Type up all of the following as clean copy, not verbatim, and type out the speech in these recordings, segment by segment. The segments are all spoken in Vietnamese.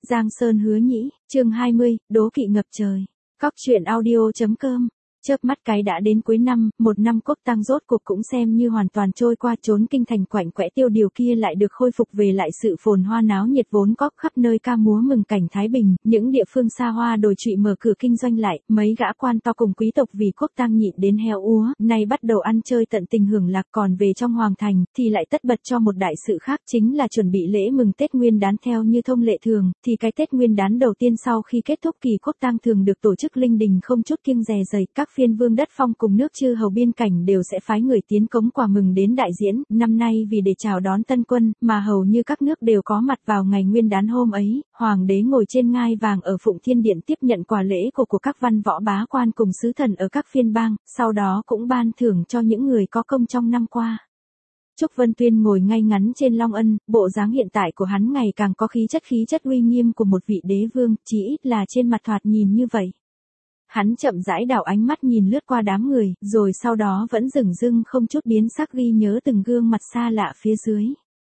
Giang Sơn hứa nhĩ, chương 20, đố kỵ ngập trời. Cóc truyện audio.com. Chớp mắt cái đã đến cuối năm, một năm Quốc Tang rốt cuộc cũng xem như hoàn toàn trôi qua, trốn kinh thành quạnh quẽ tiêu điều kia lại được khôi phục về lại sự phồn hoa náo nhiệt vốn có, khắp nơi ca múa mừng cảnh thái bình, những địa phương xa hoa đồi trụy mở cửa kinh doanh lại, mấy gã quan to cùng quý tộc vì Quốc Tang nhịn đến heo úa, nay bắt đầu ăn chơi tận tình hưởng lạc, còn về trong hoàng thành thì lại tất bật cho một đại sự khác, chính là chuẩn bị lễ mừng Tết Nguyên Đán. Theo như thông lệ thường, thì cái Tết Nguyên Đán đầu tiên sau khi kết thúc kỳ Quốc Tang thường được tổ chức linh đình không chút kiêng dè dày, các phiên vương đất phong cùng nước chư hầu biên cảnh đều sẽ phái người tiến cống quà mừng đến đại diễn. Năm nay vì để chào đón tân quân, mà hầu như các nước đều có mặt vào ngày Nguyên Đán hôm ấy, hoàng đế ngồi trên ngai vàng ở Phụng Thiên Điện tiếp nhận quà lễ của các văn võ bá quan cùng sứ thần ở các phiên bang, sau đó cũng ban thưởng cho những người có công trong năm qua. Trúc Vân Tuyên ngồi ngay ngắn trên Long Ân, bộ dáng hiện tại của hắn ngày càng có khí chất uy nghiêm của một vị đế vương, chỉ ít là trên mặt thoạt nhìn như vậy. Hắn chậm rãi đảo ánh mắt nhìn lướt qua đám người, rồi sau đó vẫn dửng dưng không chút biến sắc ghi nhớ từng gương mặt xa lạ phía dưới.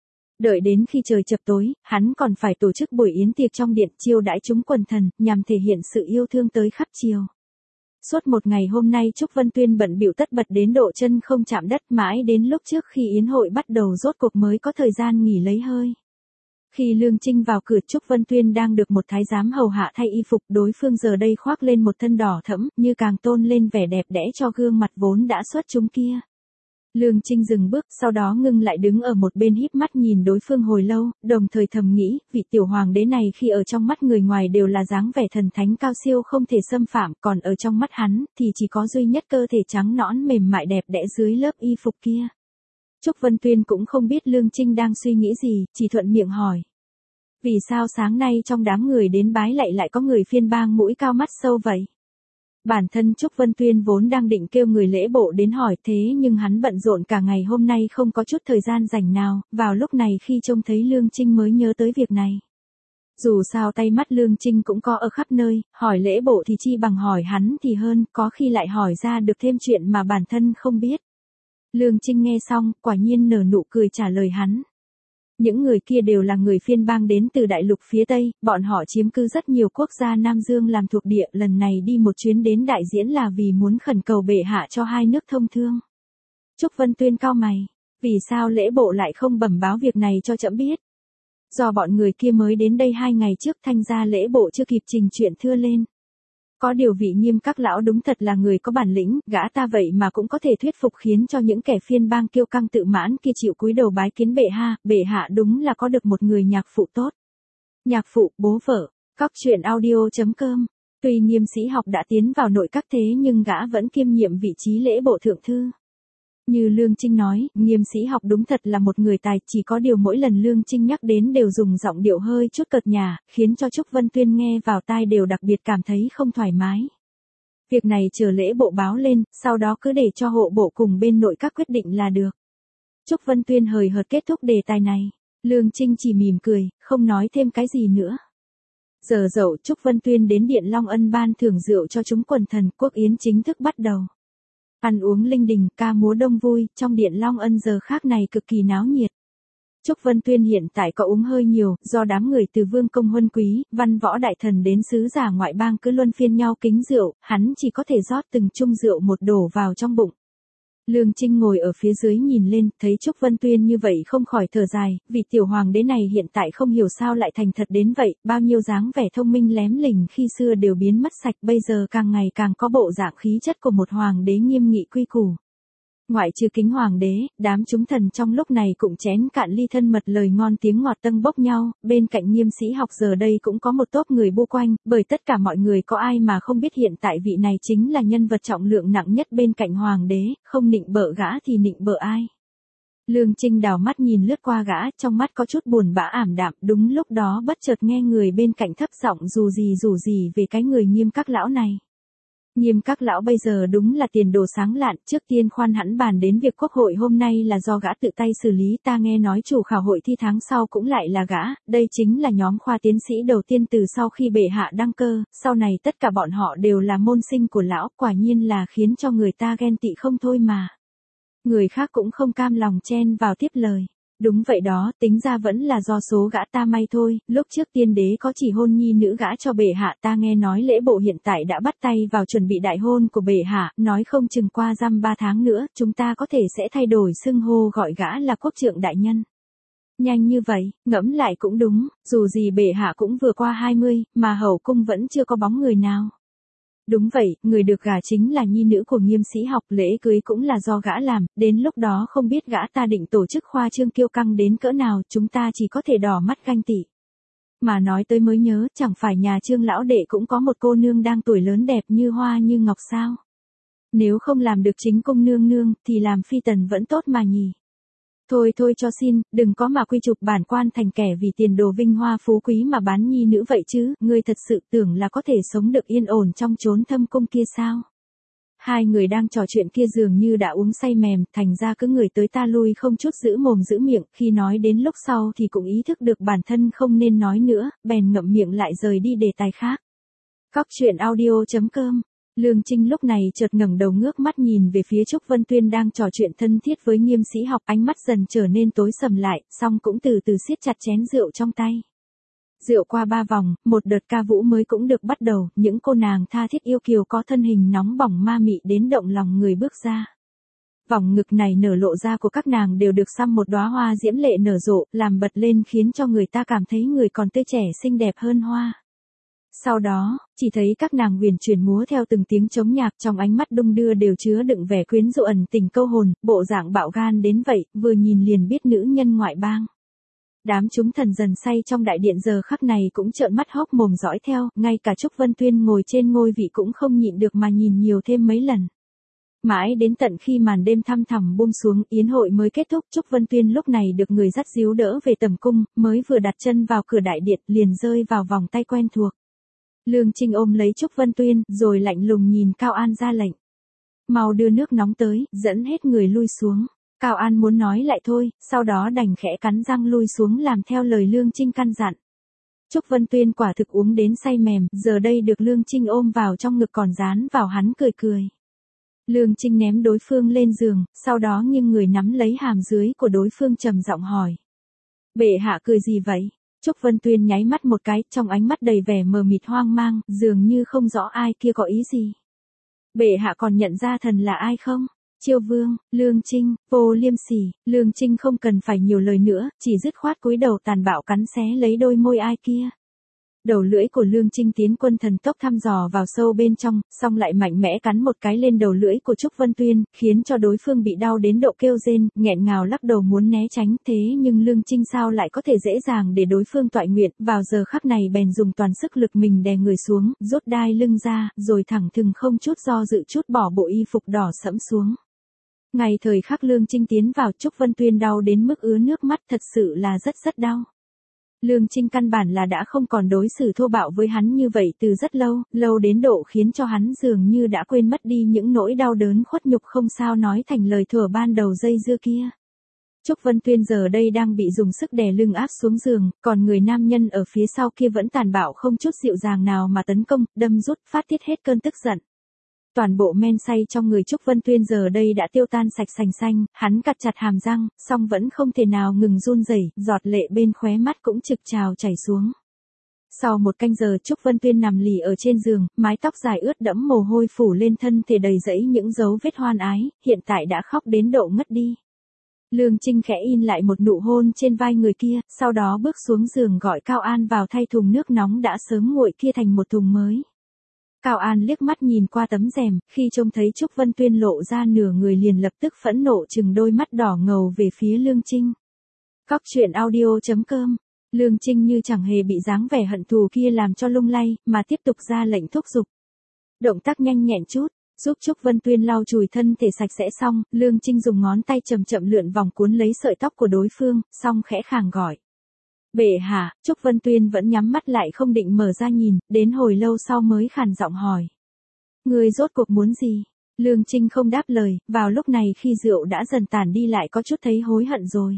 Đợi đến khi trời chập tối, hắn còn phải tổ chức buổi yến tiệc trong điện chiêu đãi chúng quần thần, nhằm thể hiện sự yêu thương tới khắp triều. Suốt một ngày hôm nay Trúc Vân Tuyên bận bịu tất bật đến độ chân không chạm đất, mãi đến lúc trước khi yến hội bắt đầu rốt cuộc mới có thời gian nghỉ lấy hơi. Khi Lương Trinh vào cửa, Trúc Vân Tuyên đang được một thái giám hầu hạ thay y phục, đối phương giờ đây khoác lên một thân đỏ thẫm, như càng tôn lên vẻ đẹp đẽ cho gương mặt vốn đã xuất chúng kia. Lương Trinh dừng bước, sau đó ngưng lại đứng ở một bên híp mắt nhìn đối phương hồi lâu, đồng thời thầm nghĩ, vị tiểu hoàng đế này khi ở trong mắt người ngoài đều là dáng vẻ thần thánh cao siêu không thể xâm phạm, còn ở trong mắt hắn, thì chỉ có duy nhất cơ thể trắng nõn mềm mại đẹp đẽ dưới lớp y phục kia. Trúc Vân Tuyên cũng không biết Lương Trinh đang suy nghĩ gì, chỉ thuận miệng hỏi. Vì sao sáng nay trong đám người đến bái lại có người phiên bang mũi cao mắt sâu vậy? Bản thân Trúc Vân Tuyên vốn đang định kêu người lễ bộ đến hỏi, thế nhưng hắn bận rộn cả ngày hôm nay không có chút thời gian rảnh nào, vào lúc này khi trông thấy Lương Trinh mới nhớ tới việc này. Dù sao tay mắt Lương Trinh cũng có ở khắp nơi, hỏi lễ bộ thì chi bằng hỏi hắn thì hơn, có khi lại hỏi ra được thêm chuyện mà bản thân không biết. Lương Trinh nghe xong, quả nhiên nở nụ cười trả lời hắn. Những người kia đều là người phiên bang đến từ đại lục phía Tây, bọn họ chiếm cư rất nhiều quốc gia Nam Dương làm thuộc địa, lần này đi một chuyến đến đại diễn là vì muốn khẩn cầu bệ hạ cho hai nước thông thương. Trúc Vân Tuyên cau mày, vì sao lễ bộ lại không bẩm báo việc này cho trẫm biết? Do bọn người kia mới đến đây 2 ngày trước, thành ra lễ bộ chưa kịp trình chuyện thưa lên. Có điều vị Nghiêm các lão đúng thật là người có bản lĩnh, gã ta vậy mà cũng có thể thuyết phục khiến cho những kẻ phiên bang kiêu căng tự mãn kia chịu cúi đầu bái kiến bệ hạ đúng là có được một người nhạc phụ tốt. Nhạc phụ, bố vợ. Cóc truyện audio.com. Tuy Nghiêm Sĩ Học đã tiến vào nội các thế nhưng gã vẫn kiêm nhiệm vị trí lễ bộ thượng thư. Như Lương Trinh nói, Nghiêm Sĩ Học đúng thật là một người tài, chỉ có điều mỗi lần Lương Trinh nhắc đến đều dùng giọng điệu hơi chút cợt nhả, khiến cho Trúc Vân Tuyên nghe vào tai đều đặc biệt cảm thấy không thoải mái. Việc này chờ lễ bộ báo lên, sau đó cứ để cho hộ bộ cùng bên nội các quyết định là được. Trúc Vân Tuyên hời hợt kết thúc đề tài này. Lương Trinh chỉ mỉm cười, không nói thêm cái gì nữa. Giờ dậu Trúc Vân Tuyên đến Điện Long Ân ban thưởng rượu cho chúng quần thần, quốc yến chính thức bắt đầu. Ăn uống linh đình, ca múa đông vui, trong Điện Long Ân giờ khác này cực kỳ náo nhiệt. Trúc Vân Tuyên hiện tại có uống hơi nhiều, do đám người từ vương công huân quý, văn võ đại thần đến sứ giả ngoại bang cứ luân phiên nhau kính rượu, hắn chỉ có thể rót từng chung rượu một đổ vào trong bụng. Lương Trinh ngồi ở phía dưới nhìn lên, thấy Trúc Vân Tuyên như vậy không khỏi thở dài, vì tiểu hoàng đế này hiện tại không hiểu sao lại thành thật đến vậy, bao nhiêu dáng vẻ thông minh lém lỉnh khi xưa đều biến mất sạch, bây giờ càng ngày càng có bộ dạng khí chất của một hoàng đế nghiêm nghị quy củ. Ngoại trừ Kính hoàng đế, đám chúng thần trong lúc này cũng chén cạn ly thân mật lời ngon tiếng ngọt tâng bốc nhau, bên cạnh Nghiêm Sĩ Học giờ đây cũng có một tốp người bu quanh, bởi tất cả mọi người có ai mà không biết hiện tại vị này chính là nhân vật trọng lượng nặng nhất bên cạnh hoàng đế, không nịnh bợ gã thì nịnh bợ ai. Lương Trinh đảo mắt nhìn lướt qua gã, trong mắt có chút buồn bã ảm đạm, đúng lúc đó bất chợt nghe người bên cạnh thấp giọng rủ gì về cái người Nghiêm các lão này. Nghiêm các lão bây giờ đúng là tiền đồ sáng lạn, trước tiên khoan hẳn bàn đến việc quốc hội hôm nay là do gã tự tay xử lý, ta nghe nói chủ khảo hội thi tháng sau cũng lại là gã, đây chính là nhóm khoa tiến sĩ đầu tiên từ sau khi bệ hạ đăng cơ, sau này tất cả bọn họ đều là môn sinh của lão, quả nhiên là khiến cho người ta ghen tị không thôi mà. Người khác cũng không cam lòng chen vào tiếp lời. Đúng vậy đó, tính ra vẫn là do số gã ta may thôi, lúc trước tiên đế có chỉ hôn nhi nữ gã cho bệ hạ, ta nghe nói lễ bộ hiện tại đã bắt tay vào chuẩn bị đại hôn của bệ hạ, nói không chừng qua dăm 3 tháng nữa, chúng ta có thể sẽ thay đổi xưng hô gọi gã là quốc trượng đại nhân. Nhanh như vậy, ngẫm lại cũng đúng, dù gì bệ hạ cũng vừa qua 20, mà hậu cung vẫn chưa có bóng người nào. Đúng vậy, người được gả chính là nhi nữ của Nghiêm Sĩ Học, lễ cưới cũng là do gã làm, đến lúc đó không biết gã ta định tổ chức khoa trương kiêu căng đến cỡ nào, chúng ta chỉ có thể đỏ mắt ganh tị. Mà nói tới mới nhớ, chẳng phải nhà Trương lão đệ cũng có một cô nương đang tuổi lớn đẹp như hoa như ngọc sao? Nếu không làm được chính cung nương nương, thì làm phi tần vẫn tốt mà nhỉ. Thôi thôi cho xin, đừng có mà quy chụp bản quan thành kẻ vì tiền đồ vinh hoa phú quý mà bán nhi nữ vậy chứ, ngươi thật sự tưởng là có thể sống được yên ổn trong chốn thâm cung kia sao? Hai người đang trò chuyện kia dường như đã uống say mềm, thành ra cứ người tới ta lui không chút giữ mồm giữ miệng, khi nói đến lúc sau thì cũng ý thức được bản thân không nên nói nữa, bèn ngậm miệng lại rời đi đề tài khác. Cóc truyện audio.com. Lương Trinh lúc này chợt ngẩng đầu ngước mắt nhìn về phía Trúc Vân Tuyên đang trò chuyện thân thiết với Nghiêm Sĩ Học, ánh mắt dần trở nên tối sầm lại, song cũng từ từ siết chặt chén rượu trong tay. Rượu qua 3 vòng, một đợt ca vũ mới cũng được bắt đầu, những cô nàng tha thiết yêu kiều có thân hình nóng bỏng ma mị đến động lòng người bước ra. Vòng ngực này nở lộ ra của các nàng đều được xăm một đóa hoa diễm lệ nở rộ, làm bật lên khiến cho người ta cảm thấy người còn tươi trẻ xinh đẹp hơn hoa. Sau đó, chỉ thấy các nàng huyền chuyển múa theo từng tiếng trống nhạc, trong ánh mắt đung đưa đều chứa đựng vẻ quyến rũ ẩn tình câu hồn, bộ dạng bạo gan đến vậy, vừa nhìn liền biết nữ nhân ngoại bang. Đám chúng thần dần say trong đại điện giờ khắc này cũng trợn mắt hốc mồm dõi theo, ngay cả Trúc Vân Tuyên ngồi trên ngôi vị cũng không nhịn được mà nhìn nhiều thêm mấy lần. Mãi đến tận khi màn đêm thăm thẳm buông xuống, yến hội mới kết thúc, Trúc Vân Tuyên lúc này được người dắt díu đỡ về tầm cung, mới vừa đặt chân vào cửa đại điện liền rơi vào vòng tay quen thuộc. Lương Trinh ôm lấy Trúc Vân Tuyên, rồi lạnh lùng nhìn Cao An ra lệnh. Mau đưa nước nóng tới, dẫn hết người lui xuống. Cao An muốn nói lại thôi, sau đó đành khẽ cắn răng lui xuống làm theo lời Lương Trinh căn dặn. Trúc Vân Tuyên quả thực uống đến say mềm, giờ đây được Lương Trinh ôm vào trong ngực còn dán vào hắn cười cười. Lương Trinh ném đối phương lên giường, sau đó nghiêng người nắm lấy hàm dưới của đối phương trầm giọng hỏi. Bệ hạ cười gì vậy? Trúc Vân Tuyên nháy mắt một cái, trong ánh mắt đầy vẻ mờ mịt hoang mang, dường như không rõ ai kia có ý gì. Bệ hạ còn nhận ra thần là ai không? Chiêu Vương, Lương Trinh, vô liêm sỉ. Lương Trinh không cần phải nhiều lời nữa, chỉ dứt khoát cúi đầu tàn bạo cắn xé lấy đôi môi ai kia. Đầu lưỡi của Lương Trinh tiến quân thần tốc thăm dò vào sâu bên trong, xong lại mạnh mẽ cắn một cái lên đầu lưỡi của Trúc Vân Tuyên, khiến cho đối phương bị đau đến độ kêu rên, nghẹn ngào lắc đầu muốn né tránh, thế nhưng Lương Trinh sao lại có thể dễ dàng để đối phương toại nguyện, vào giờ khắc này bèn dùng toàn sức lực mình đè người xuống, rút đai lưng ra, rồi thẳng thừng không chút do dự chút bỏ bộ y phục đỏ sẫm xuống. Ngày thời khắc Lương Trinh tiến vào, Trúc Vân Tuyên đau đến mức ứa nước mắt, thật sự là rất đau. Lương Trinh căn bản là đã không còn đối xử thô bạo với hắn như vậy từ rất lâu, lâu đến độ khiến cho hắn dường như đã quên mất đi những nỗi đau đớn khuất nhục không sao nói thành lời thuở ban đầu dây dưa kia. Trúc Vân Tuyên giờ đây đang bị dùng sức đè lưng áp xuống giường, còn người nam nhân ở phía sau kia vẫn tàn bạo không chút dịu dàng nào mà tấn công, đâm rút, phát tiết hết cơn tức giận. Toàn bộ men say trong người Trúc Vân Tuyên giờ đây đã tiêu tan sạch sành xanh, hắn cặt chặt hàm răng, song vẫn không thể nào ngừng run rẩy, giọt lệ bên khóe mắt cũng trực trào chảy xuống. Sau một canh giờ Trúc Vân Tuyên nằm lì ở trên giường, mái tóc dài ướt đẫm mồ hôi phủ lên thân thể đầy rẫy những dấu vết hoan ái, hiện tại đã khóc đến độ ngất đi. Lương Trinh khẽ in lại một nụ hôn trên vai người kia, sau đó bước xuống giường gọi Cao An vào thay thùng nước nóng đã sớm nguội kia thành một thùng mới. Cao An liếc mắt nhìn qua tấm rèm, khi trông thấy Trúc Vân Tuyên lộ ra nửa người liền lập tức phẫn nộ trừng đôi mắt đỏ ngầu về phía Lương Trinh. Cóc truyện audio.com. Lương Trinh như chẳng hề bị dáng vẻ hận thù kia làm cho lung lay, mà tiếp tục ra lệnh thúc giục. Động tác nhanh nhẹn chút, giúp Trúc Vân Tuyên lau chùi thân thể sạch sẽ xong, Lương Trinh dùng ngón tay chậm chậm lượn vòng cuốn lấy sợi tóc của đối phương, xong khẽ khàng gọi. Bệ hạ, Trúc Vân Tuyên vẫn nhắm mắt lại không định mở ra nhìn, đến hồi lâu sau mới khàn giọng hỏi. Ngươi rốt cuộc muốn gì? Lương Trinh không đáp lời, vào lúc này khi rượu đã dần tàn đi lại có chút thấy hối hận rồi.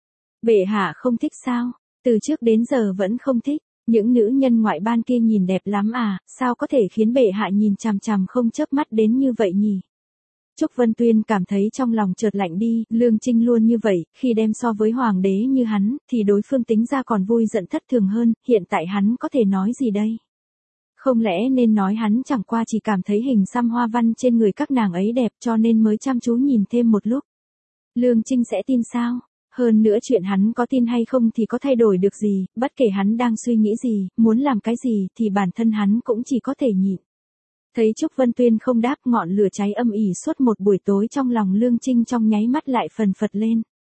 Bệ hạ không thích sao? Từ trước đến giờ vẫn không thích, những nữ nhân ngoại ban kia nhìn đẹp lắm à, sao có thể khiến bệ hạ nhìn chằm chằm không chớp mắt đến như vậy nhỉ? Trúc Vân Tuyên cảm thấy trong lòng chợt lạnh đi, Lương Trinh luôn như vậy, khi đem so với hoàng đế như hắn, thì đối phương tính ra còn vui giận thất thường hơn, hiện tại hắn có thể nói gì đây? Không lẽ nên nói hắn chẳng qua chỉ cảm thấy hình xăm hoa văn trên người các nàng ấy đẹp cho nên mới chăm chú nhìn thêm một lúc. Lương Trinh sẽ tin sao? Hơn nữa chuyện hắn có tin hay không thì có thay đổi được gì, bất kể hắn đang suy nghĩ gì, muốn làm cái gì thì bản thân hắn cũng chỉ có thể nhịn. Thấy Trúc Vân Tuyên không đáp, ngọn lửa cháy âm ỉ suốt một buổi tối trong lòng Lương Trinh trong nháy mắt lại phần phật lên.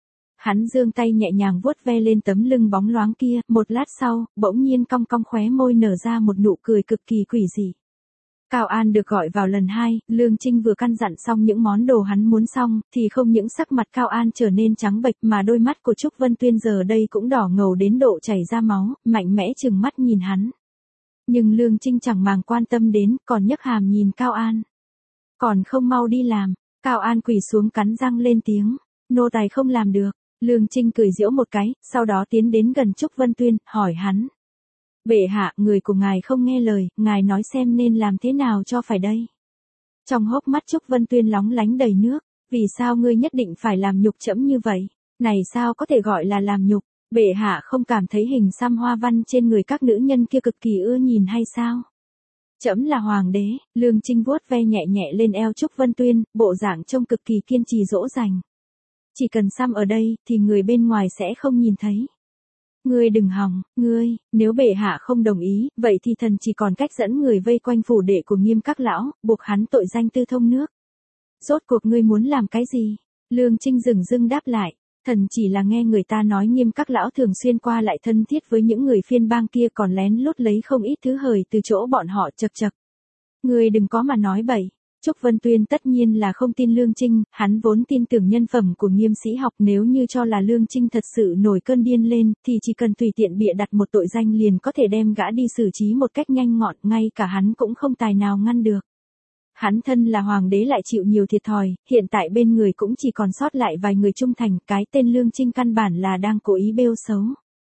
Hắn giương tay nhẹ nhàng vuốt ve lên tấm lưng bóng loáng kia, một lát sau, bỗng nhiên cong cong khóe môi nở ra một nụ cười cực kỳ quỷ dị. Cao An được gọi vào lần 2, Lương Trinh vừa căn dặn xong những món đồ hắn muốn xong, thì không những sắc mặt Cao An trở nên trắng bệch mà đôi mắt của Trúc Vân Tuyên giờ đây cũng đỏ ngầu đến độ chảy ra máu, mạnh mẽ trừng mắt nhìn hắn. Nhưng Lương Trinh chẳng màng quan tâm đến, còn nhấc hàm nhìn Cao An. Còn không mau đi làm, Cao An quỳ xuống cắn răng lên tiếng, nô tài không làm được. Lương Trinh cười giễu một cái, sau đó tiến đến gần Trúc Vân Tuyên, hỏi hắn. Bệ hạ, người của ngài không nghe lời, ngài nói xem nên làm thế nào cho phải đây. Trong hốc mắt Trúc Vân Tuyên lóng lánh đầy nước, vì sao ngươi nhất định phải làm nhục trẫm như vậy? Này sao có thể gọi là làm nhục? Bệ hạ không cảm thấy hình xăm hoa văn trên người các nữ nhân kia cực kỳ ưa nhìn hay sao? Trẫm là hoàng đế. Lương Trinh vuốt ve nhẹ nhẹ lên eo Trúc Vân Tuyên, bộ dạng trông cực kỳ kiên trì dỗ dành. Chỉ cần xăm ở đây, thì người bên ngoài sẽ không nhìn thấy. Ngươi đừng hòng, nếu bệ hạ không đồng ý, vậy thì thần chỉ còn cách dẫn người vây quanh phủ đệ của Nghiêm các lão, buộc hắn tội danh tư thông nước. Rốt cuộc ngươi muốn làm cái gì? Lương Trinh dửng dưng đáp lại, thần chỉ là nghe người ta nói Nghiêm các lão thường xuyên qua lại thân thiết với những người phiên bang kia còn lén lút lấy không ít thứ hời từ chỗ bọn họ chật chật. Ngươi đừng có mà nói bậy. Trúc Vân Tuyên tất nhiên là không tin Lương Trinh, hắn vốn tin tưởng nhân phẩm của Nghiêm sĩ học, nếu như cho là Lương Trinh thật sự nổi cơn điên lên, thì chỉ cần tùy tiện bịa đặt một tội danh liền có thể đem gã đi xử trí một cách nhanh gọn, ngay cả hắn cũng không tài nào ngăn được. Hắn thân là hoàng đế lại chịu nhiều thiệt thòi, hiện tại bên người cũng chỉ còn sót lại vài người trung thành, cái tên Lương Trinh căn bản là đang cố ý bêu xấu.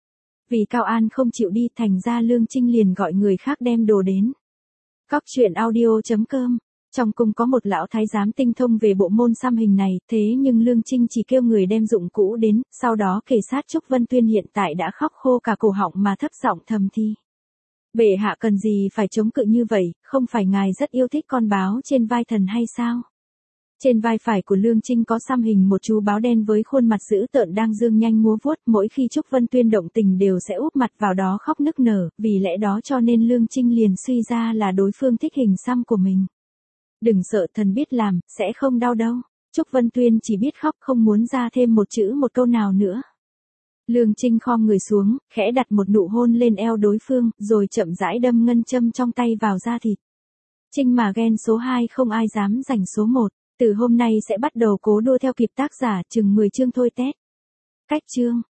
Vì Cao An không chịu đi, thành ra Lương Trinh liền gọi người khác đem đồ đến. Cóc truyện audio.com. Trong cung có một lão thái giám tinh thông về bộ môn xăm hình này, thế nhưng Lương Trinh chỉ kêu người đem dụng cũ đến, sau đó kề sát Trúc Vân Tuyên hiện tại đã khóc khô cả cổ họng mà thấp giọng thầm thi. Bệ hạ cần gì phải chống cự như vậy, không phải ngài rất yêu thích con báo trên vai thần hay sao? Trên vai phải của Lương Trinh có xăm hình một chú báo đen với khuôn mặt dữ tợn đang dương nhanh múa vuốt, mỗi khi Trúc Vân Tuyên động tình đều sẽ úp mặt vào đó khóc nức nở, vì lẽ đó cho nên Lương Trinh liền suy ra là đối phương thích hình xăm của mình. Đừng sợ, thần biết làm, sẽ không đau đâu. Trúc Vân Tuyên chỉ biết khóc, không muốn ra thêm một chữ một câu nào nữa. Lương Trinh khom người xuống, khẽ đặt một nụ hôn lên eo đối phương, rồi chậm rãi đâm ngân châm trong tay vào da thịt. Trinh mà ghen số 2 không ai dám giành số 1, từ hôm nay sẽ bắt đầu cố đua theo kịp tác giả, chừng 10 chương thôi tét. Cách chương.